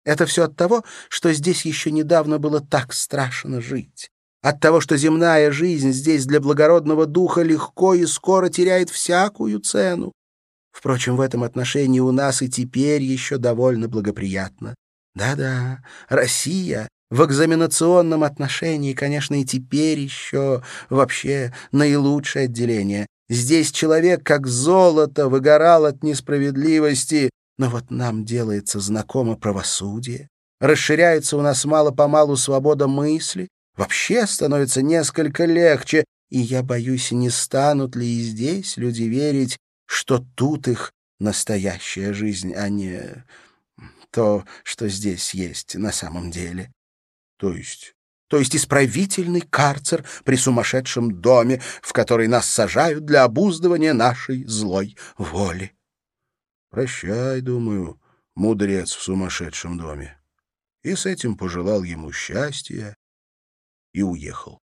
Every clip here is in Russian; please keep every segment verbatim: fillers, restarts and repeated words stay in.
Это все от того, что здесь еще недавно было так страшно жить. От того, что земная жизнь здесь для благородного духа легко и скоро теряет всякую цену. Впрочем, в этом отношении у нас и теперь еще довольно благоприятно. Да-да, Россия в экзаменационном отношении, конечно, и теперь еще вообще наилучшее отделение. Здесь человек, как золото, выгорал от несправедливости, но вот нам делается знакомо правосудие. Расширяется у нас мало-помалу свобода мысли, вообще становится несколько легче, и я боюсь, не станут ли и здесь люди верить, что тут их настоящая жизнь, а не то, что здесь есть на самом деле. То есть? То есть исправительный карцер при сумасшедшем доме, в который нас сажают для обуздывания нашей злой воли. Прощай, думаю, мудрец в сумасшедшем доме. И с этим пожелал ему счастья и уехал.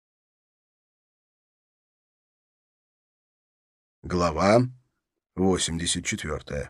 Глава восемьдесят четвёртая.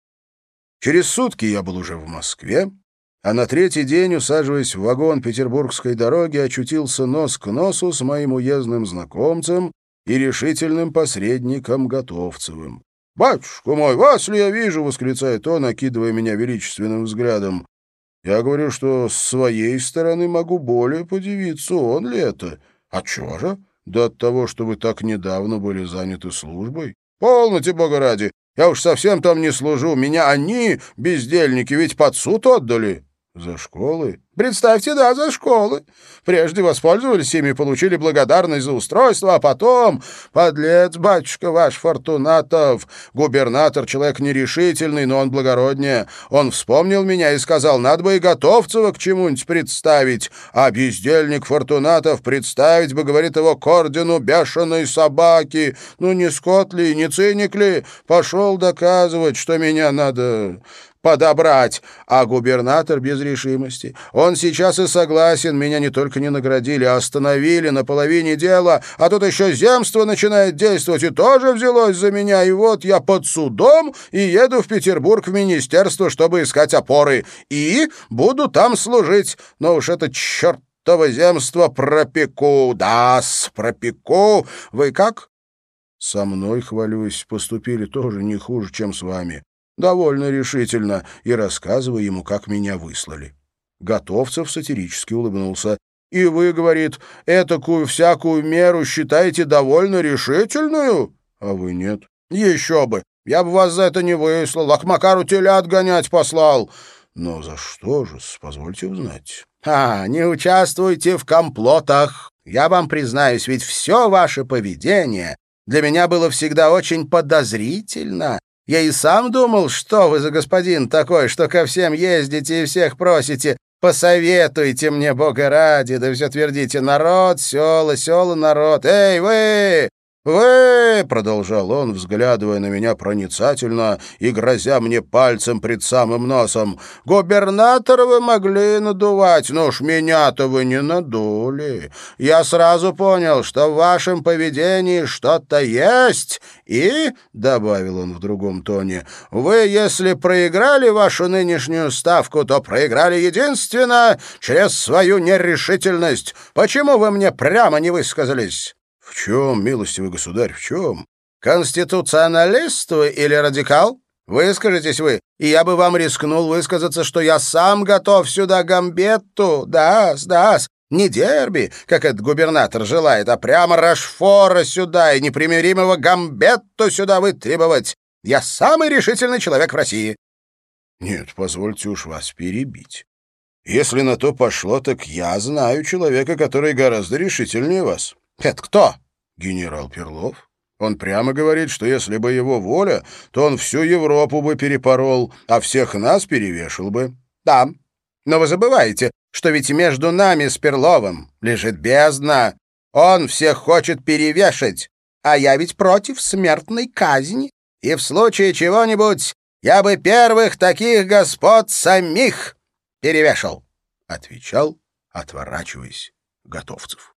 Через сутки я был уже в Москве, а на третий день, усаживаясь в вагон петербургской дороги, очутился нос к носу с моим уездным знакомцем и решительным посредником Готовцевым. «Батюшка мой, вас ли я вижу?» — восклицает он, окидывая меня величественным взглядом. Я говорю, что с своей стороны могу более подивиться, он ли это? Отчего же? Да от того, что вы так недавно были заняты службой. Полноте, бога ради, я уж совсем там не служу, меня они, бездельники, ведь под суд отдали. За школы? Представьте, да, за школы. Прежде воспользовались ими, получили благодарность за устройство, а потом... Подлец, батюшка ваш Фортунатов. Губернатор человек нерешительный, но он благороднее. Он вспомнил меня и сказал, надо бы и Готовцева к чему-нибудь представить. А бездельник Фортунатов представить бы, говорит, его к ордену бешеной собаки. Ну, не скот ли, не циник ли? Пошел доказывать, что меня надо... подобрать, а губернатор без решимости. Он сейчас и согласен, меня не только не наградили, а остановили на половине дела, а тут еще земство начинает действовать и тоже взялось за меня, и вот я под судом и еду в Петербург в министерство, чтобы искать опоры, и буду там служить, но уж это чертово земство пропеку, да-с, пропеку. Вы как? Со мной, хвалюсь, поступили тоже не хуже, чем с вами. Довольно решительно, и рассказывая ему, как меня выслали. Готовцев сатирически улыбнулся. «И вы, — говорит, — этакую всякую меру считаете довольно решительную? А вы нет. Еще бы! Я бы вас за это не выслал, а к Макару телят гонять послал. Но за что же, позвольте узнать?» «А, не участвуйте в комплотах. Я вам признаюсь, ведь все ваше поведение для меня было всегда очень подозрительно. Я и сам думал, что вы за господин такой, что ко всем ездите и всех просите. Посоветуйте мне, бога ради, да все твердите: народ, села, села, народ. Эй, вы! Вы!» — продолжал он, взглядывая на меня проницательно и грозя мне пальцем пред самым носом. «Губернатора вы могли надувать, но уж меня-то вы не надули. Я сразу понял, что в вашем поведении что-то есть, и, — добавил он в другом тоне, — вы, если проиграли вашу нынешнюю ставку, то проиграли единственно через свою нерешительность. Почему вы мне прямо не высказались?» «В чем, милостивый государь, в чем? Конституционалист вы или радикал? Выскажитесь вы, и я бы вам рискнул высказаться, что я сам готов сюда гамбетту, да-с, да-с, не дерби, как этот губернатор желает, а прямо Рашфора сюда и непримиримого гамбетту сюда вытребовать. Я самый решительный человек в России». «Нет, позвольте уж вас перебить. Если на то пошло, так я знаю человека, который гораздо решительнее вас». «Это кто?» «Генерал Перлов. Он прямо говорит, что если бы его воля, то он всю Европу бы перепорол, а всех нас перевешал бы». «Да, но вы забываете, что ведь между нами с Перловым лежит бездна. Он всех хочет перевешать, а я ведь против смертной казни. И в случае чего-нибудь я бы первых таких господ самих перевешал», — отвечал, отворачиваясь, Готовцев.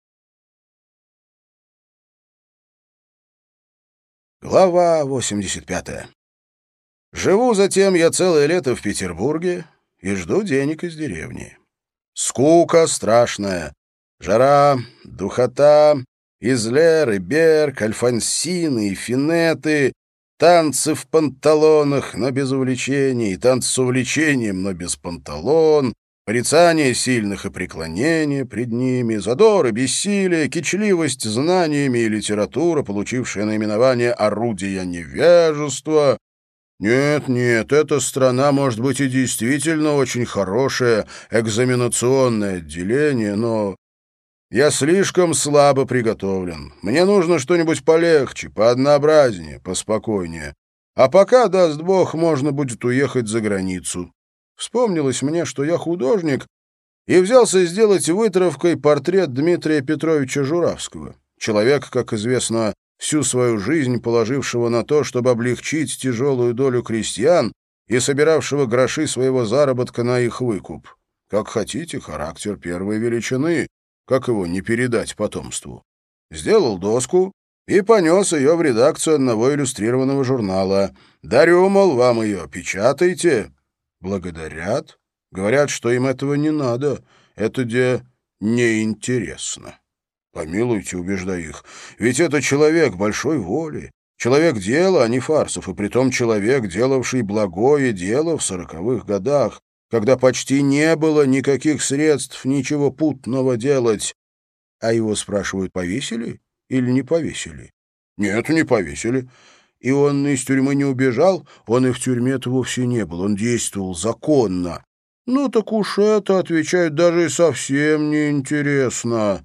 Глава восемьдесят пятая. Живу затем я целое лето в Петербурге и жду денег из деревни. Скука страшная, жара, духота, излер и берг, альфонсины и финеты, танцы в панталонах, но без увлечений, танцы с увлечением, но без панталон, порицание сильных и преклонение пред ними, задор и бессилие, кичливость знаниями и литература, получившая наименование «орудия невежества». Нет, нет, эта страна может быть и действительно очень хорошее экзаменационное отделение, но я слишком слабо приготовлен. Мне нужно что-нибудь полегче, пооднообразнее, поспокойнее. А пока, даст Бог, можно будет уехать за границу. Вспомнилось мне, что я художник, и взялся сделать вытравкой портрет Дмитрия Петровича Журавского. Человека, как известно, всю свою жизнь положившего на то, чтобы облегчить тяжелую долю крестьян и собиравшего гроши своего заработка на их выкуп. Как хотите, характер первой величины, как его не передать потомству. Сделал доску и понес ее в редакцию одного иллюстрированного журнала. Дарю, мол, вам ее, печатайте. Благодарят, говорят, что им этого не надо, это где неинтересно. Помилуйте, убеждаю их, ведь это человек большой воли, человек дела, а не фарсов, и притом человек, делавший благое дело в сороковых годах, когда почти не было никаких средств ничего путного делать. А его спрашивают, повесили или не повесили? Нет, не повесили. И он из тюрьмы не убежал, он и в тюрьме-то вовсе не был, он действовал законно. Ну так уж это, отвечают, даже и совсем неинтересно.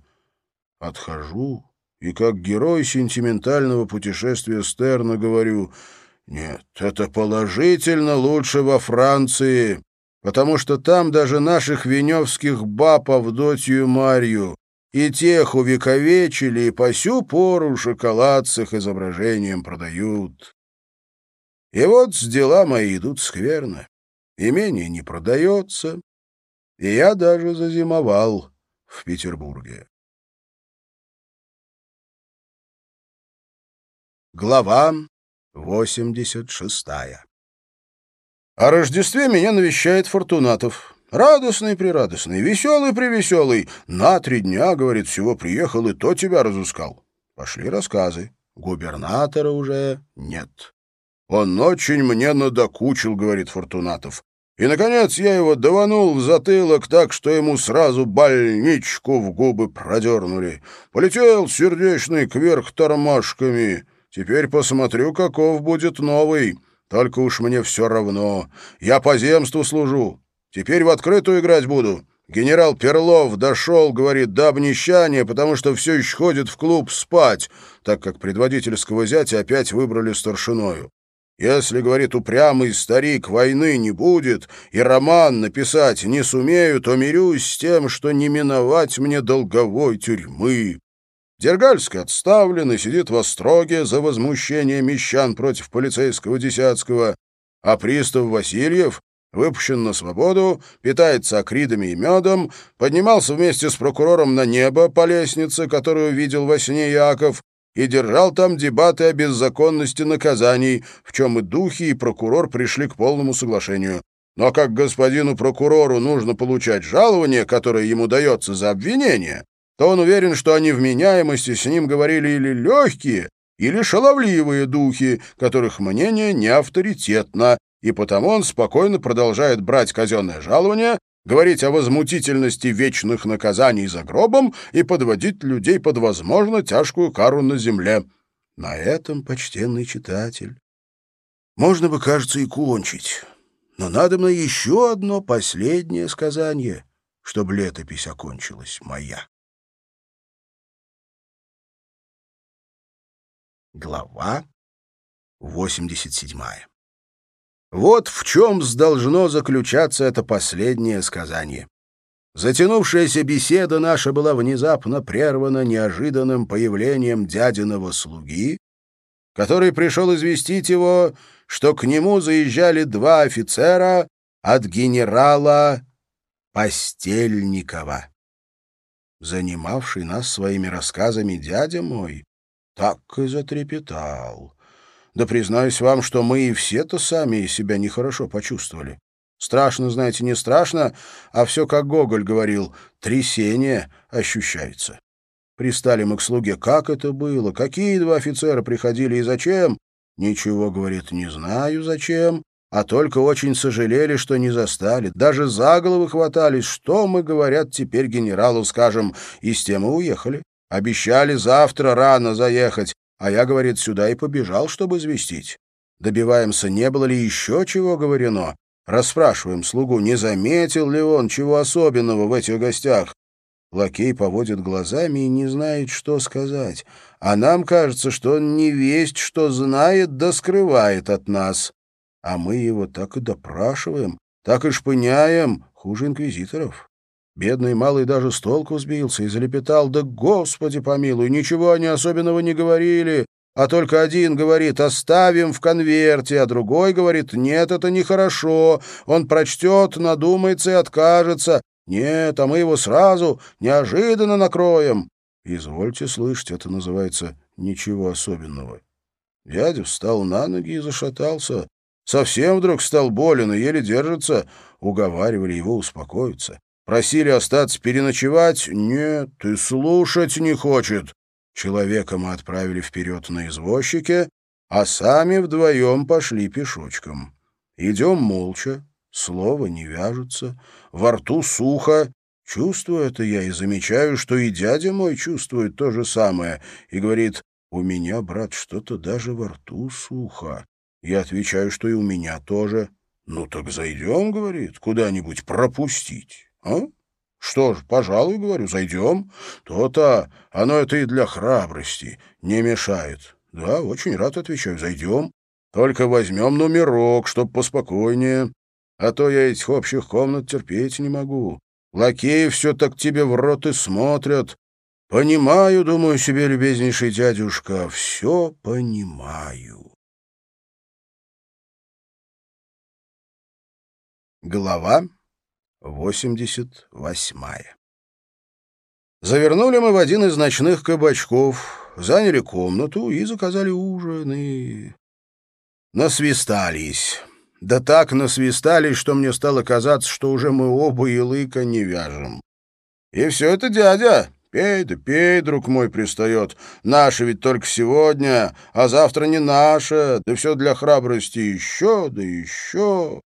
Отхожу и как герой сентиментального путешествия Стерна говорю, нет, это положительно лучше во Франции, потому что там даже наших веневских баб Авдотью Марью и тех увековечили, и по сю пору шоколад с их изображением продают. И вот дела мои идут скверно, имение не продается, и я даже зазимовал в Петербурге. Глава восемьдесят шестая. О Рождестве меня навещает Фортунатов. Радостный-прирадостный, веселый-привеселый. На три дня, говорит, всего приехал, и то тебя разыскал. Пошли рассказы. Губернатора уже нет. Он очень мне надокучил, говорит Фортунатов. И, наконец, я его даванул в затылок так, что ему сразу больничку в губы продернули. Полетел сердечный кверх тормашками. Теперь посмотрю, каков будет новый. Только уж мне все равно. Я по земству служу. Теперь в открытую играть буду. Генерал Перлов дошел, говорит, до обнищания, потому что все еще ходит в клуб спать, так как предводительского зятя опять выбрали старшиною. Если, говорит, упрямый старик, войны не будет и роман написать не сумею, то мирюсь с тем, что не миновать мне долговой тюрьмы. Дергальский отставлен и сидит в остроге за возмущение мещан против полицейского Десятского, а пристав Васильев выпущен на свободу, питается акридами и медом, поднимался вместе с прокурором на небо по лестнице, которую видел во сне Яков, и держал там дебаты о беззаконности наказаний, в чем и духи, и прокурор пришли к полному соглашению. Но как господину прокурору нужно получать жалование, которое ему дается за обвинение, то он уверен, что о невменяемости с ним говорили или легкие, или шаловливые духи, которых мнение не авторитетно, и потому он спокойно продолжает брать казенное жалование, говорить о возмутительности вечных наказаний за гробом и подводить людей под, возможно, тяжкую кару на земле. На этом, почтенный читатель, можно бы, кажется, и кончить. Но надо мне еще одно последнее сказание, чтобы летопись окончилась моя. Глава восемьдесят седьмая. Вот в чем должно заключаться это последнее сказание. Затянувшаяся беседа наша была внезапно прервана неожиданным появлением дядиного слуги, который пришел известить его, что к нему заезжали два офицера от генерала Постельникова. Занимавший нас своими рассказами дядя мой так и затрепетал. Да признаюсь вам, что мы и все-то сами себя нехорошо почувствовали. Страшно, знаете, не страшно, а все, как Гоголь говорил, трясение ощущается. Пристали мы к слуге. Как это было? Какие два офицера приходили и зачем? Ничего, говорит, не знаю зачем, а только очень сожалели, что не застали. Даже за головы хватались. Что мы, говорят, теперь генералу скажем? И с тем и уехали. Обещали завтра рано заехать, а я, говорит, сюда и побежал, чтобы известить. Добиваемся, не было ли еще чего говорено. Расспрашиваем слугу, не заметил ли он чего особенного в этих гостях. Лакей поводит глазами и не знает, что сказать. А нам кажется, что он не весть, что знает, да скрывает от нас. А мы его так и допрашиваем, так и шпыняем, хуже инквизиторов. Бедный малый даже с толку сбился и залепетал: «Да, Господи помилуй, ничего они особенного не говорили». А только один говорит: «Оставим в конверте», а другой говорит: «Нет, это нехорошо, он прочтет, надумается и откажется. Нет, а мы его сразу, неожиданно накроем». Извольте слышать, это называется ничего особенного. Дядя встал на ноги и зашатался. Совсем вдруг стал болен и еле держится. Уговаривали его успокоиться. Просили остаться переночевать. Нет, и слушать не хочет. Человека мы отправили вперед на извозчике, а сами вдвоем пошли пешочком. Идем молча, слова не вяжутся, во рту сухо. Чувствую это я и замечаю, что и дядя мой чувствует то же самое, и говорит: «У меня, брат, что-то даже во рту сухо». Я отвечаю, что и у меня тоже. «Ну так зайдем, — говорит, — куда-нибудь пропустить, а?» «Что ж, пожалуй, — говорю, — зайдем. То-то, оно это и для храбрости не мешает». «Да, очень рад, — отвечаю, — зайдем. Только возьмем номерок, чтоб поспокойнее. А то я этих общих комнат терпеть не могу. Лакеи все так тебе в рот и смотрят. Понимаю, думаю себе, любезнейший дядюшка, все понимаю». Глава восемьдесят восьмая. Завернули мы в один из ночных кабачков, заняли комнату и заказали ужин, и насвистались. Да так насвистались, что мне стало казаться, что уже мы оба и лыка не вяжем. И все это дядя. «Пей да пей, друг мой», — пристает. «Наше ведь только сегодня, а завтра не наше, да все для храбрости еще, да еще».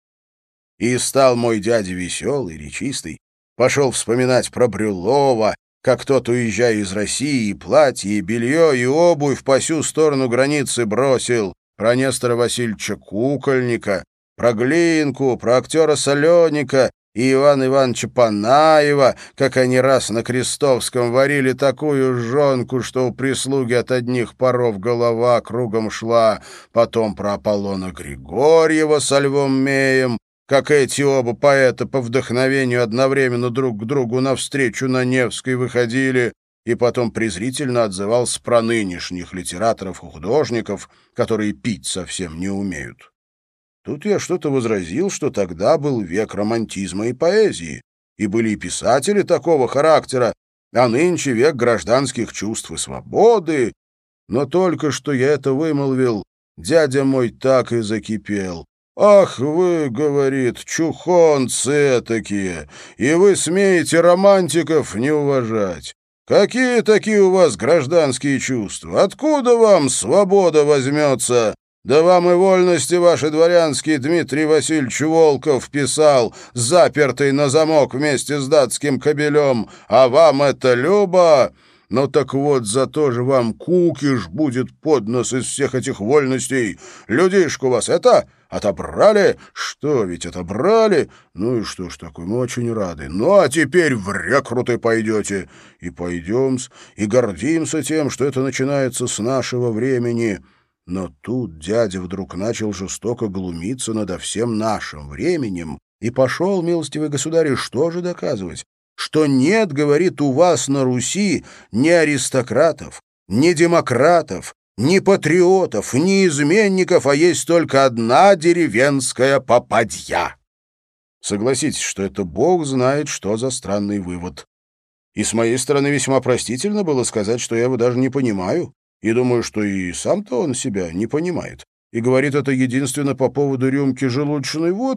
И стал мой дядя веселый, речистый, пошел вспоминать про Брюлова, как тот, уезжая из России, и платье, и белье, и обувь по сю сторону границы бросил, про Нестора Васильевича Кукольника, про Глинку, про актера Соленика и Ивана Ивановича Панаева, как они раз на Крестовском варили такую жонку, что у прислуги от одних паров голова кругом шла, потом про Аполлона Григорьева со Львом Меем, как эти оба поэта по вдохновению одновременно друг к другу навстречу на Невской выходили, и потом презрительно отзывался про нынешних литераторов и художников, которые пить совсем не умеют. Тут я что-то возразил, что тогда был век романтизма и поэзии, и были и писатели такого характера, а нынче век гражданских чувств и свободы. Но только что я это вымолвил, дядя мой так и закипел. «Ах вы, — говорит, — чухонцы этакие, и вы смеете романтиков не уважать. Какие такие у вас гражданские чувства? Откуда вам свобода возьмется? Да вам и вольности ваши дворянские Дмитрий Васильевич Волков писал, запертый на замок вместе с датским кобелем, а вам это любо? Ну так вот, зато же вам кукиш будет под нос из всех этих вольностей. Людишку у вас это... Отобрали? Что, ведь отобрали? Ну и что ж такое, мы очень рады. Ну а теперь в рекруты пойдете. И пойдем-с, и гордимся тем, что это начинается с нашего времени. Но тут дядя вдруг начал жестоко глумиться надо всем нашим временем и пошел, милостивый государь, что же доказывать? Что нет, говорит, у вас на Руси ни аристократов, ни демократов, ни патриотов, ни изменников, а есть только одна деревенская попадья. Согласитесь, что это бог знает, что за странный вывод. И с моей стороны весьма простительно было сказать, что я его даже не понимаю, и думаю, что и сам-то он себя не понимает. И говорит это единственно по поводу рюмки желудочной водки,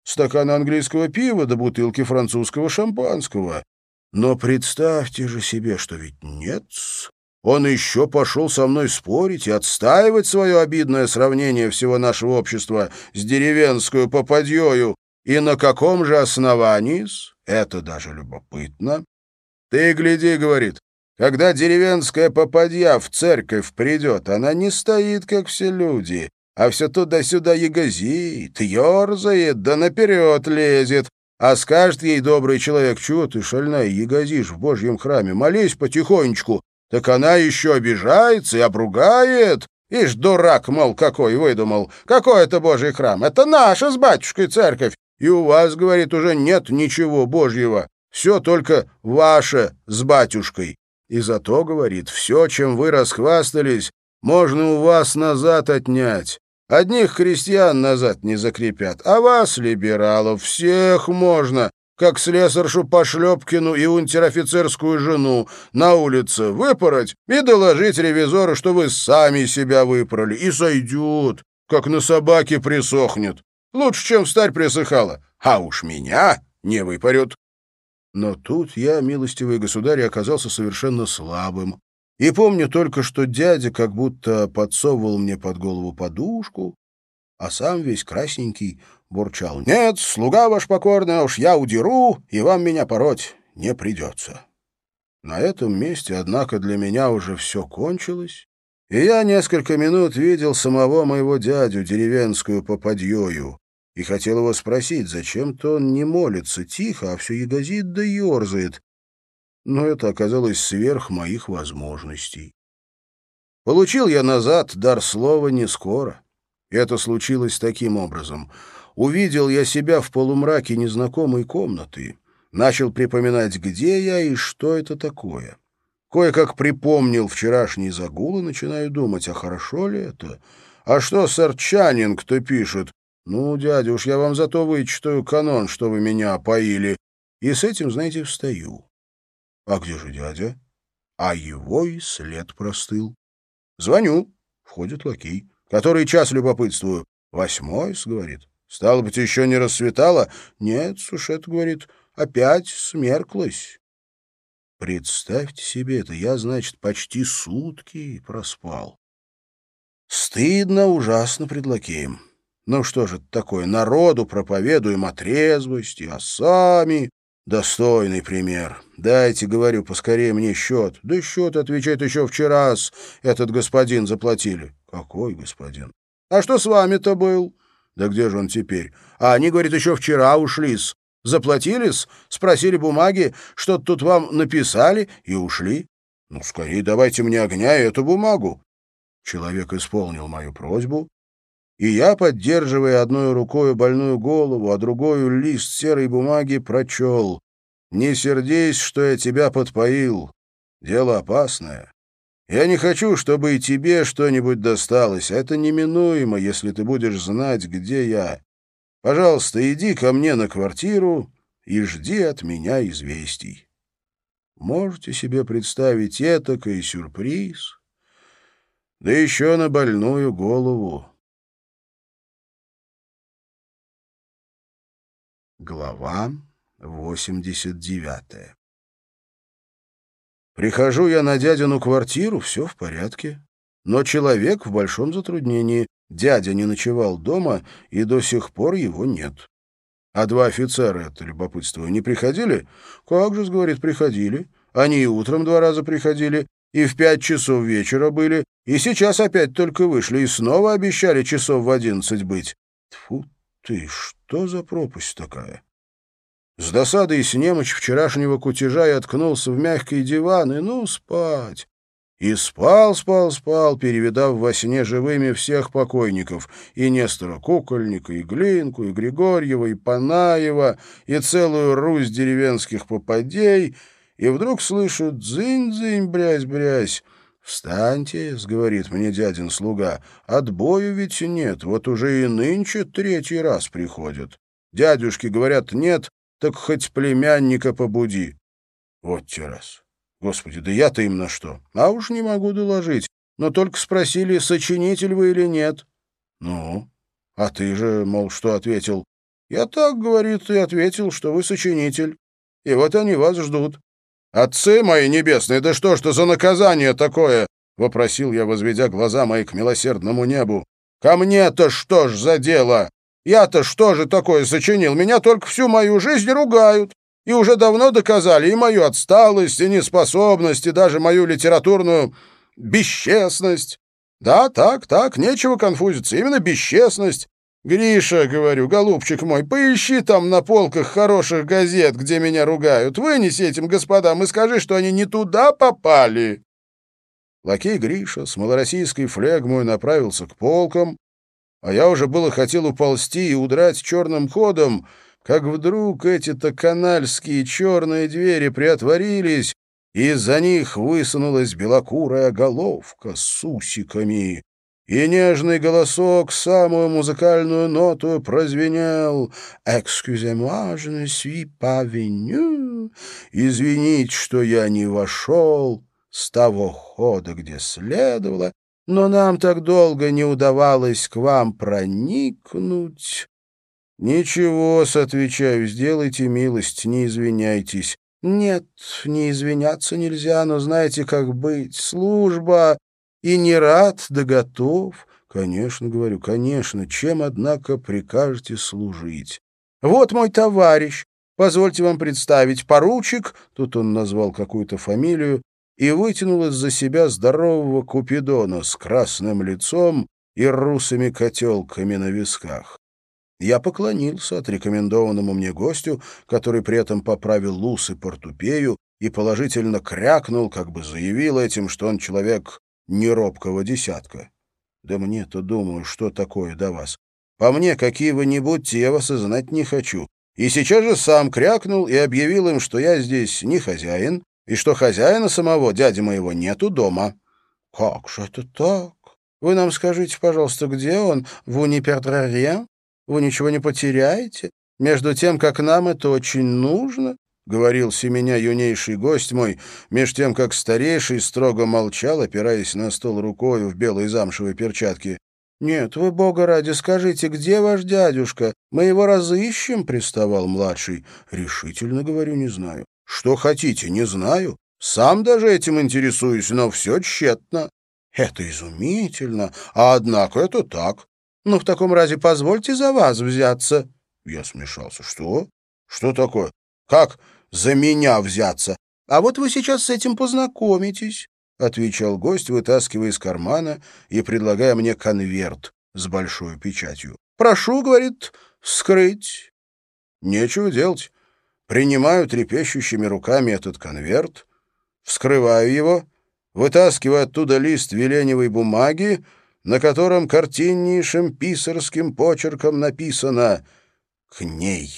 стакан английского пива до бутылки французского шампанского. Но представьте же себе, что ведь нет. Он еще пошел со мной спорить и отстаивать свое обидное сравнение всего нашего общества с деревенскую попадьёю. И на каком же основании-с? Это даже любопытно. «Ты гляди, — говорит, — когда деревенская попадья в церковь придет, она не стоит, как все люди, а все туда-сюда ягозит, ерзает, да наперед лезет. А скажет ей добрый человек: чего ты, шальная, ягозишь в Божьем храме, молись потихонечку, так она еще обижается и обругает. Ишь, дурак, мол, какой выдумал. Какой это Божий храм? Это наша с батюшкой церковь. И у вас, — говорит, — уже нет ничего Божьего. Все только ваше с батюшкой. И зато, — говорит, — все, чем вы расхвастались, можно у вас назад отнять. Одних крестьян назад не закрепят, а вас, либералов, всех можно, как слесаршу Пошлепкину и унтер-офицерскую жену, на улице выпороть и доложить ревизору, что вы сами себя выпороли, и сойдет, как на собаке присохнет. Лучше, чем встарь присыхала, а уж меня не выпорют». Но тут я, милостивый государь, оказался совершенно слабым. И помню только, что дядя как будто подсовывал мне под голову подушку, а сам весь красненький бурчал: «Нет, слуга ваш покорный, а уж я удеру, и вам меня пороть не придется». На этом месте, однако, для меня уже все кончилось, и я несколько минут видел самого моего дядю, деревенскую попадьёю, и хотел его спросить, зачем-то он не молится тихо, а все ягозит да ерзает. Но это оказалось сверх моих возможностей. Получил я назад дар слова не скоро. Это случилось таким образом. Увидел я себя в полумраке незнакомой комнаты, начал припоминать, где я и что это такое. Кое-как припомнил вчерашний загул и начинаю думать, а хорошо ли это? А что сэр Чаннинг-то пишет? Ну, дядя, уж я вам зато вычитаю канон, что вы меня опоили. И с этим, знаете, встаю. А где же дядя? А его и след простыл. Звоню. Входит лакей. Который час, любопытствую? Восьмой, говорит. Стало быть, еще не рассветало? Нет, уж это, говорит, опять смерклось. Представьте себе это. Я, значит, почти сутки проспал. Стыдно ужасно пред лакеем. Ну что же это такое? Народу проповедуем о трезвости, а сами... Достойный пример. Дайте, говорю, поскорее мне счет. Да счет, отвечает, еще вчера этот господин заплатили. Какой господин? А что с вами-то был? Да где же он теперь? А они, говорит, еще вчера ушли-с. Заплатили-с, спросили бумаги, что-то тут вам написали и ушли. Ну, скорее давайте мне огня и эту бумагу. Человек исполнил мою просьбу, и я, поддерживая одной рукой больную голову, а другой лист серой бумаги, прочел: «Не сердись, что я тебя подпоил. Дело опасное. Я не хочу, чтобы и тебе что-нибудь досталось. Это неминуемо, если ты будешь знать, где я. Пожалуйста, иди ко мне на квартиру и жди от меня известий». Можете себе представить этакий сюрприз? Да еще на больную голову. Глава восемьдесят девятая. Прихожу я на дядину квартиру, все в порядке. Но человек в большом затруднении. Дядя не ночевал дома, и до сих пор его нет. А два офицера, это любопытство, не приходили? Как же, говорит, приходили. Они и утром два раза приходили, и в пять часов вечера были, и сейчас опять только вышли, и снова обещали часов в одиннадцать быть. Тьфу ты, что за пропасть такая? С досадой и с немочь вчерашнего кутежа я откнулся в мягкий диван, и ну спать. И спал, спал, спал, перевидав во сне живыми всех покойников, и Нестора Кукольника, и Глинку, и Григорьева, и Панаева, и целую русь деревенских попадей, и вдруг слышу: дзынь-дзынь, брязь-брязь. «Встаньте», — говорит мне дядин слуга, — «отбою ведь нет, вот уже и нынче третий раз приходят. Дядюшки говорят нет, так хоть племянника побуди». Вот те раз. Господи, да я-то им на что? А уж не могу доложить, но только спросили, сочинитель вы или нет. Ну, а ты же, мол, что ответил? Я так, говорит, и ответил, что вы сочинитель. И вот они вас ждут. «Отцы мои небесные, да что ж это за наказание такое?» — вопросил я, возведя глаза мои к милосердному небу. «Ко мне-то что ж за дело? Я-то что же такое сочинил? Меня только всю мою жизнь ругают. И уже давно доказали и мою отсталость, и неспособность, и даже мою литературную бесчестность. Да, так, так, нечего конфузиться, именно бесчестность. Гриша, говорю, голубчик мой, поищи там на полках хороших газет, где меня ругают. Вынеси этим господам и скажи, что они не туда попали». Лакей Гриша с малороссийской флегмой направился к полкам, а я уже было хотел уползти и удрать черным ходом, как вдруг эти-то канальские черные двери приотворились, и из-за них высунулась белокурая головка с усиками, и нежный голосок самую музыкальную ноту прозвенел: «Excusez-moi, je ne suis pas venu». «Извините, что я не вошел с того хода, где следовало, но нам так долго не удавалось к вам проникнуть». «Ничего-с, отвечаю, сделайте милость, не извиняйтесь». «Нет, не извиняться нельзя, но знаете, как быть, служба, и не рад, да готов». «Конечно, — говорю, — конечно, чем, однако, прикажете служить?» «Вот мой товарищ, позвольте вам представить, поручик», тут он назвал какую-то фамилию, и вытянул из-за себя здорового Купидона с красным лицом и русыми котелками на висках. Я поклонился отрекомендованному мне гостю, который при этом поправил ус и портупею и положительно крякнул, как бы заявил этим, что он человек неробкого десятка. Да мне-то, думаю, что такое до вас. По мне, какие вы ни будьте, я вас и знать не хочу. И сейчас же сам крякнул и объявил им, что я здесь не хозяин, и что хозяина самого, дяди моего, нету дома. «Как же это так? Вы нам скажите, пожалуйста, где он? Vous не perdrez rien? Вы ничего не потеряете? Между тем, как нам это очень нужно», — говорил семеня юнейший гость мой, меж тем, как старейший строго молчал, опираясь на стол рукою в белой замшевой перчатке. «Нет, вы, бога ради, скажите, где ваш дядюшка? Мы его разыщем», — приставал младший. «Решительно, говорю, не знаю». «Что хотите, не знаю. Сам даже этим интересуюсь, но все тщетно». «Это изумительно, а однако это так. Ну, в таком разе позвольте за вас взяться». Я смешался. «Что? Что такое? Как за меня взяться?» «А вот вы сейчас с этим познакомитесь», — отвечал гость, вытаскивая из кармана и предлагая мне конверт с большой печатью. «Прошу, — говорит, — вскрыть». Нечего делать. Принимаю трепещущими руками этот конверт, вскрываю его, вытаскиваю оттуда лист веленевой бумаги, на котором картиннейшим писарским почерком написано «К ней».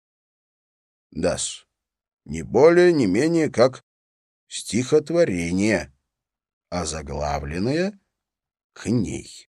Да-с, не более, не менее, как стихотворение, озаглавленное «К ней».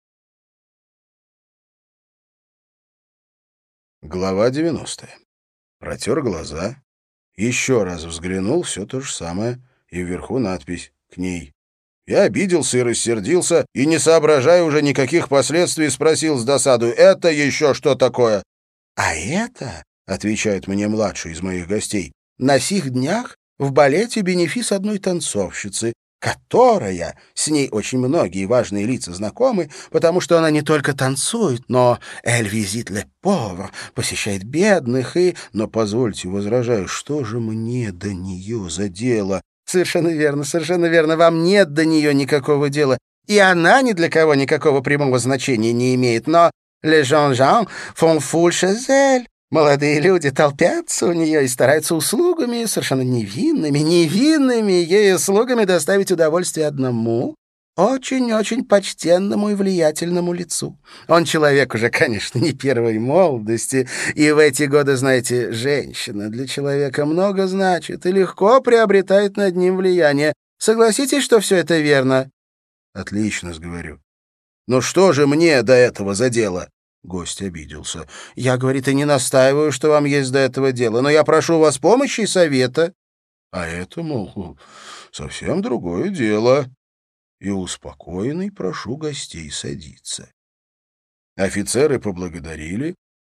Глава девяностая. Протер глаза, еще раз взглянул, все то же самое, и вверху надпись «К ней». Я обиделся и рассердился, и, не соображая уже никаких последствий, спросил с досадой: «Это еще что такое?» «А это, — отвечает мне младший из моих гостей, — на сих днях в балете бенефис одной танцовщицы, которая, с ней очень многие важные лица знакомы, потому что она не только танцует, но «elle visite les pauvres», посещает бедных и... Но позвольте, возражаю, что же мне до нее за дело? «Совершенно верно, совершенно верно. Вам нет до нее никакого дела. И она ни для кого никакого прямого значения не имеет. Но les jeunes font foule chez elle». Молодые люди толпятся у нее и стараются услугами, совершенно невинными, невинными ей услугами доставить удовольствие одному очень-очень почтенному и влиятельному лицу. Он человек уже, конечно, не первой молодости, и в эти годы, знаете, женщина для человека много значит и легко приобретает над ним влияние. Согласитесь, что все это верно?» «Отлично, — говорю. Но что же мне до этого за дело?» Гость обиделся. «Я, — говорит, — и не настаиваю, что вам есть до этого дело, но я прошу у вас помощи и совета». «А это, мол, совсем другое дело». И успокоенный прошу гостей садиться. Офицеры поблагодарили,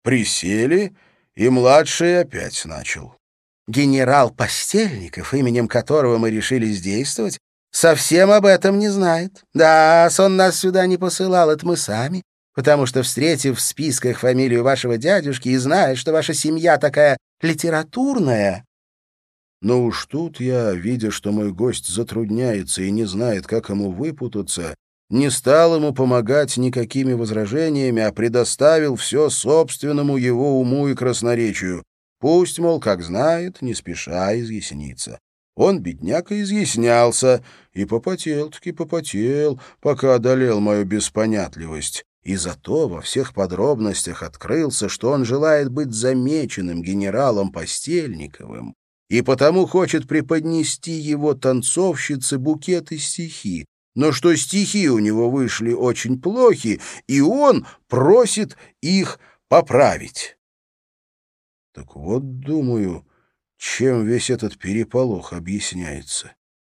присели, и младший опять начал. Генерал Постельников, именем которого мы решились действовать, совсем об этом не знает. Да, он нас сюда не посылал, это мы сами, потому что, встретив в списках фамилию вашего дядюшки и зная, что ваша семья такая литературная... Но уж тут я, видя, что мой гость затрудняется и не знает, как ему выпутаться, не стал ему помогать никакими возражениями, а предоставил все собственному его уму и красноречию. Пусть, мол, как знает, не спеша изъясниться. Он, бедняка, изъяснялся и попотел-таки попотел, пока одолел мою беспонятливость. И зато во всех подробностях открылся, что он желает быть замеченным генералом Постельниковым и потому хочет преподнести его танцовщице букет из стихи, но что стихи у него вышли очень плохи, и он просит их поправить. Так вот, думаю, чем весь этот переполох объясняется.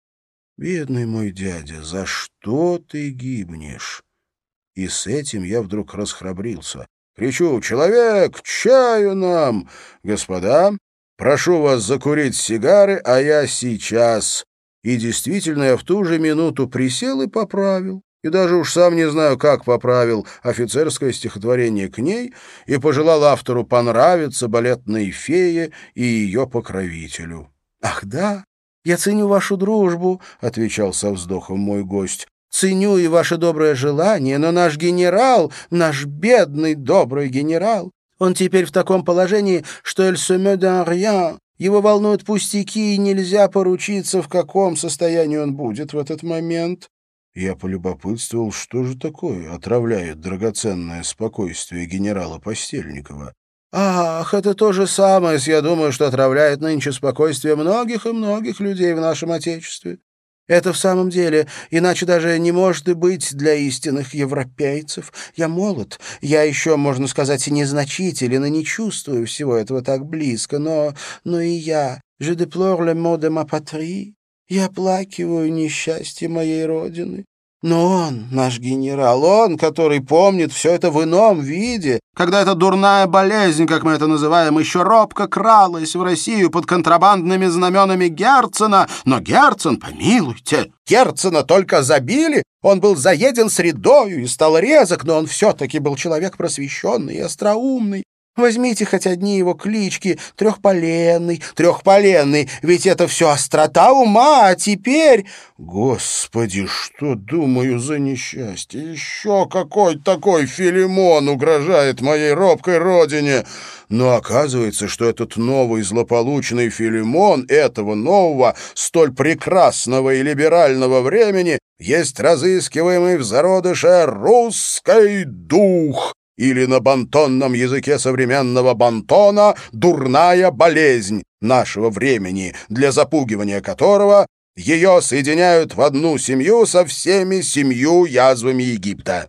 Бедный мой дядя, за что ты гибнешь? И с этим я вдруг расхрабрился. Кричу: «Человек, чаю нам! Господа, прошу вас закурить сигары, а я сейчас». И действительно, я в ту же минуту присел и поправил. И даже уж сам не знаю, как поправил офицерское стихотворение к ней и пожелал автору понравиться балетной фее и ее покровителю. «Ах да, я ценю вашу дружбу», — отвечал со вздохом мой гость. «Ценю и ваше доброе желание, но наш генерал, наш бедный добрый генерал, он теперь в таком положении, что «elle se met dans rien». Его волнуют пустяки, и нельзя поручиться, в каком состоянии он будет в этот момент». Я полюбопытствовал, что же такое отравляет драгоценное спокойствие генерала Постельникова. «Ах, это то же самое, я думаю, что отравляет нынче спокойствие многих и многих людей в нашем Отечестве. Это в самом деле, иначе даже не может и быть для истинных европейцев. Я молод, я еще, можно сказать, и незначителен, и не чувствую всего этого так близко, но, но и я, je déplore le mort de ma patrie, я оплакиваю несчастье моей родины. Но он, наш генерал, он, который помнит все это в ином виде, когда эта дурная болезнь, как мы это называем, еще робко кралась в Россию под контрабандными знаменами Герцена. Но Герцен, помилуйте, Герцена только забили, он был заеден средою и стал резок, но он все-таки был человек просвещенный и остроумный. Возьмите хоть одни его клички: Трехполенный, Трехполенный, ведь это все острота ума, а теперь... Господи, что, думаю, за несчастье? Еще какой такой Филимон угрожает моей робкой родине? Но оказывается, что этот новый злополучный Филимон этого нового, столь прекрасного и либерального времени есть разыскиваемый в зародыше русский дух, или на бантонном языке современного бантона дурная болезнь нашего времени, для запугивания которого ее соединяют в одну семью со всеми семью язвами Египта.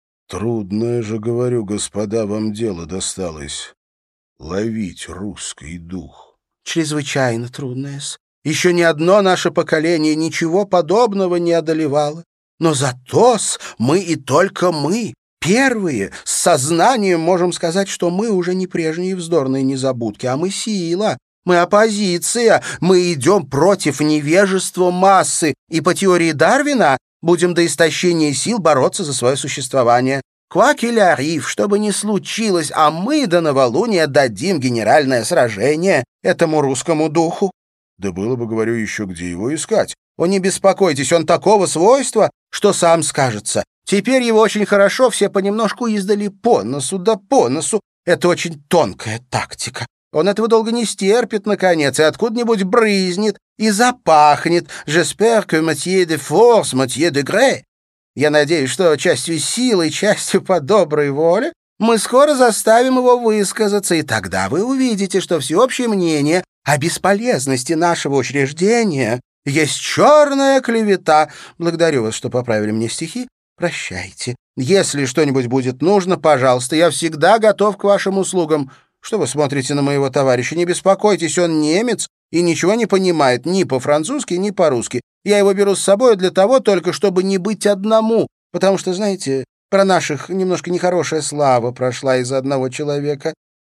Трудное же, говорю, господа, вам дело досталось — ловить русский дух. Чрезвычайно трудное-с. Еще ни одно наше поколение ничего подобного не одолевало. Но зато-с мы и только мы, первые, с сознанием можем сказать, что мы уже не прежние вздорные незабудки, а мы сила, мы оппозиция, мы идем против невежества массы, и по теории Дарвина будем до истощения сил бороться за свое существование. Квак или ариф, что бы ни случилось, а мы до новолуния дадим генеральное сражение этому русскому духу. Да было бы, говорю, еще где его искать. О, не беспокойтесь, он такого свойства, что сам скажется. Теперь его очень хорошо все понемножку издали по носу да по носу. Это очень тонкая тактика. Он этого долго не стерпит, наконец, и откуда-нибудь брызнет и запахнет. J'espère que moitié de force, moitié de gré. Я надеюсь, что частью силы, частью по доброй воле мы скоро заставим его высказаться, и тогда вы увидите, что всеобщее мнение о бесполезности нашего учреждения есть черная клевета. Благодарю вас, что поправили мне стихи. Прощайте. Если что-нибудь будет нужно, пожалуйста, я всегда готов к вашим услугам. Что вы смотрите на моего товарища? Не беспокойтесь, он немец и ничего не понимает ни по-французски, ни по-русски. Я его беру с собой для того только, чтобы не быть одному, потому что, знаете, про наших немножко нехорошая слава прошла из-за одного человека.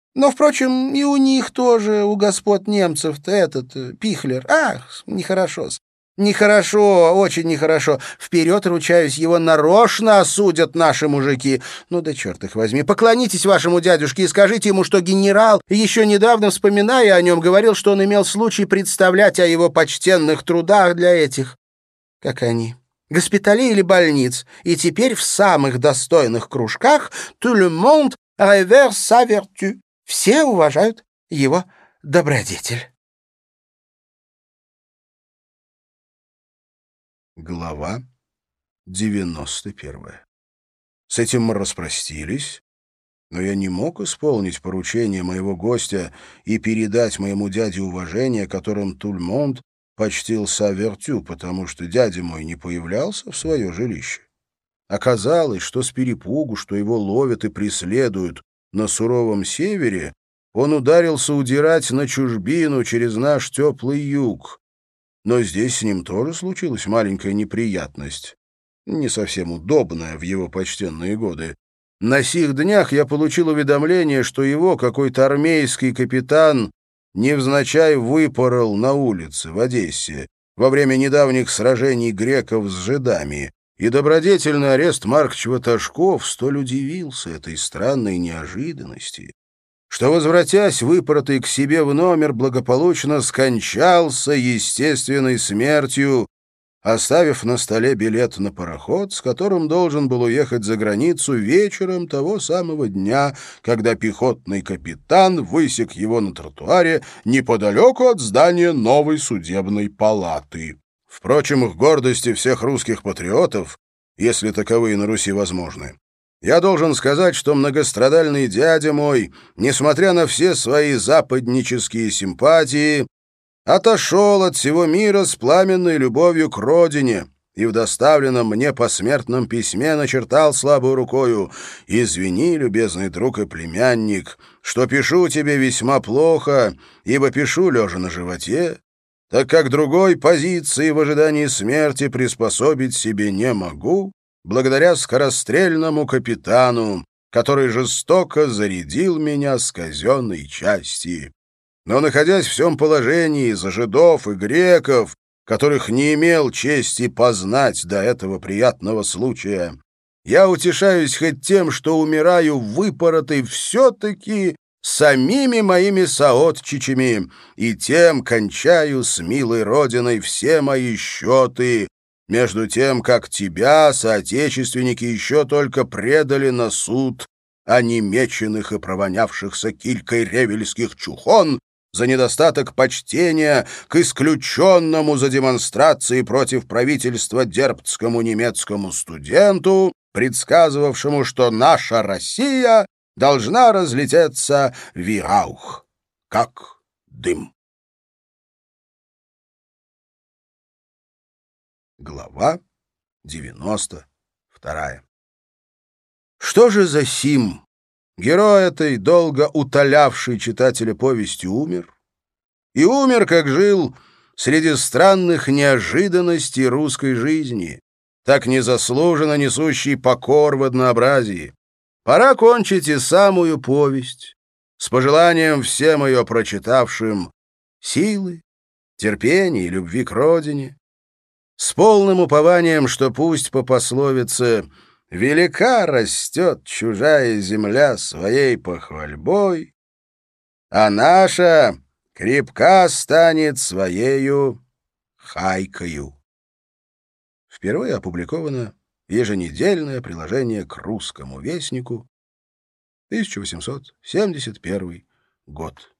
Но, впрочем, и у них тоже, у господ немцев-то этот, э, Пихлер. Ах, нехорошо-с. Нехорошо, очень нехорошо. Вперед, ручаюсь, его нарочно осудят наши мужики. Ну да черт их возьми. Поклонитесь вашему дядюшке и скажите ему, что генерал, еще недавно вспоминая о нем, говорил, что он имел случай представлять о его почтенных трудах для этих, как они, госпиталей или больниц. И теперь в самых достойных кружках «Tout le monde révère sa vertu». Все уважают его добродетель. Глава девяносто первая. С этим мы распростились, но я не мог исполнить поручение моего гостя и передать моему дяде уважение, которым Тульмонд почтил са вертю, потому что дядя мой не появлялся в свое жилище. Оказалось, что с перепугу, что его ловят и преследуют на суровом севере, он ударился удирать на чужбину через наш теплый юг. Но здесь с ним тоже случилась маленькая неприятность, не совсем удобная в его почтенные годы. На сих днях я получил уведомление, что его какой-то армейский капитан невзначай выпорол на улице в Одессе во время недавних сражений греков с жидами, и добродетельный арест Марковича Ташков столь удивился этой странной неожиданности, что, возвратясь выпоротый к себе в номер, благополучно скончался естественной смертью, оставив на столе билет на пароход, с которым должен был уехать за границу вечером того самого дня, когда пехотный капитан высек его на тротуаре неподалеку от здания новой судебной палаты. Впрочем, к гордости всех русских патриотов, если таковые на Руси возможны, я должен сказать, что многострадальный дядя мой, несмотря на все свои западнические симпатии, отошел от всего мира с пламенной любовью к родине и в доставленном мне посмертном письме начертал слабой рукою: «Извини, любезный друг и племянник, что пишу тебе весьма плохо, ибо пишу лежа на животе, так как другой позиции в ожидании смерти приспособить себе не могу, благодаря скорострельному капитану, который жестоко зарядил меня с казенной части. Но, находясь в всем положении за жидов и греков, которых не имел чести познать до этого приятного случая, я утешаюсь хоть тем, что умираю выпоротый все-таки самими моими соотчичами, и тем кончаю с милой родиной все мои счеты, между тем, как тебя, соотечественники, еще только предали на суд онемеченных и провонявшихся килькой ревельских чухон за недостаток почтения к исключенному за демонстрации против правительства дербцкому немецкому студенту, предсказывавшему, что наша Россия должна разлететься вираух, как дым. Глава девяносто вторая. Что же за сим? Герой этой, долго утолявший читателя повести, умер. И умер, как жил, среди странных неожиданностей русской жизни, так незаслуженно несущий покор в однообразии. Пора кончить и самую повесть, с пожеланием всем ее прочитавшим силы, терпения и любви к родине, с полным упованием, что пусть по пословице «велика растет чужая земля своей похвальбой, а наша крепка станет своею хайкою». Впервые опубликовано еженедельное приложение к «Русскому вестнику», тысяча восемьсот семьдесят первый год.